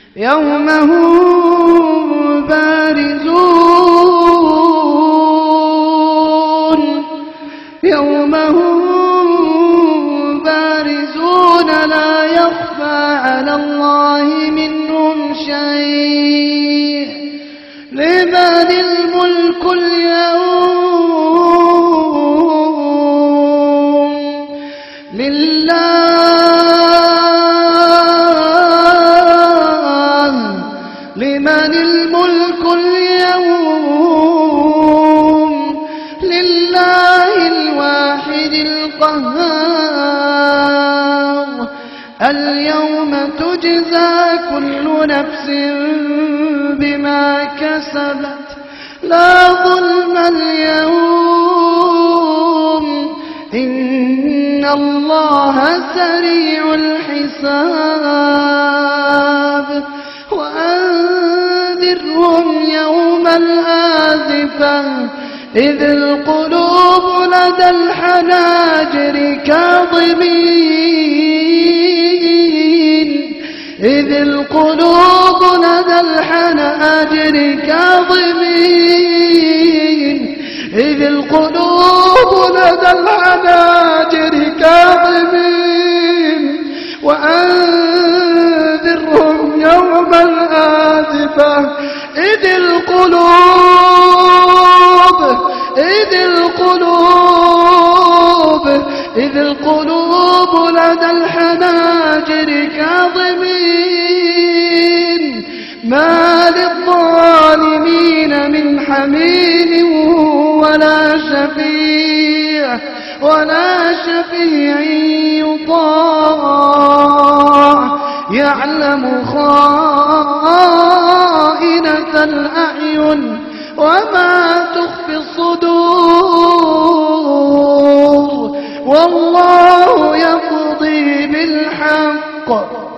يوم هم بارزون لا يخفى على الله منهم شيء لمن الملك اليوم لله لمن الملك اليوم لله الواحد القهار اليوم تجزى كل نفس بما كسبت لا ظلم اليوم إن الله سريع الحساب وأنذرهم يوم الآزفة إذ القلوب لدى الحناجر كاظمين إذ القلوب لدى الحناجر كاظمين إذ القلوب لدى الحناجر كاظمين وأنذرهم يوم الآزفة إذ القلوب لدى الحناجر كاظمين ما للظالمين من حميم ولا شفيع يطاع يعلم خائنة الأعين وما تخفي الصدور والله يقضي بالحق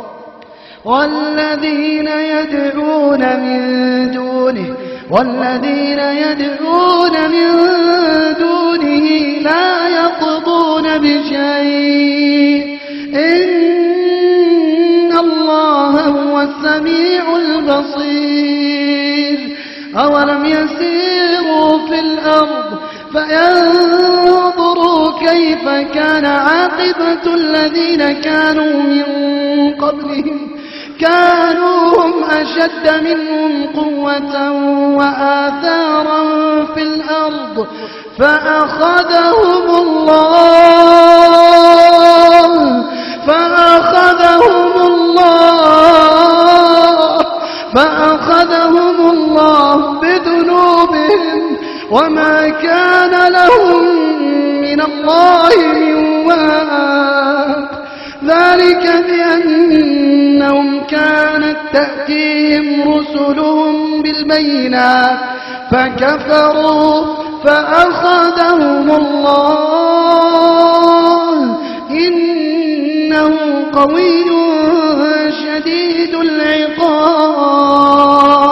والذين يدعون من دونه لا يقضون بشيء إن الله هو السميع البصير أولم يسيروا في الأرض فينظروا كيف كان عاقبة الذين كانوا من قبلهم كانوا هم أشد منهم قوة وآثارا في الأرض فأخذهم الله بذنوبهم وما كان لهم من الله من واق ذلك بأنهم كانت تأتيهم رسلهم بالبينات فكفروا فأخذهم الله إنه قوي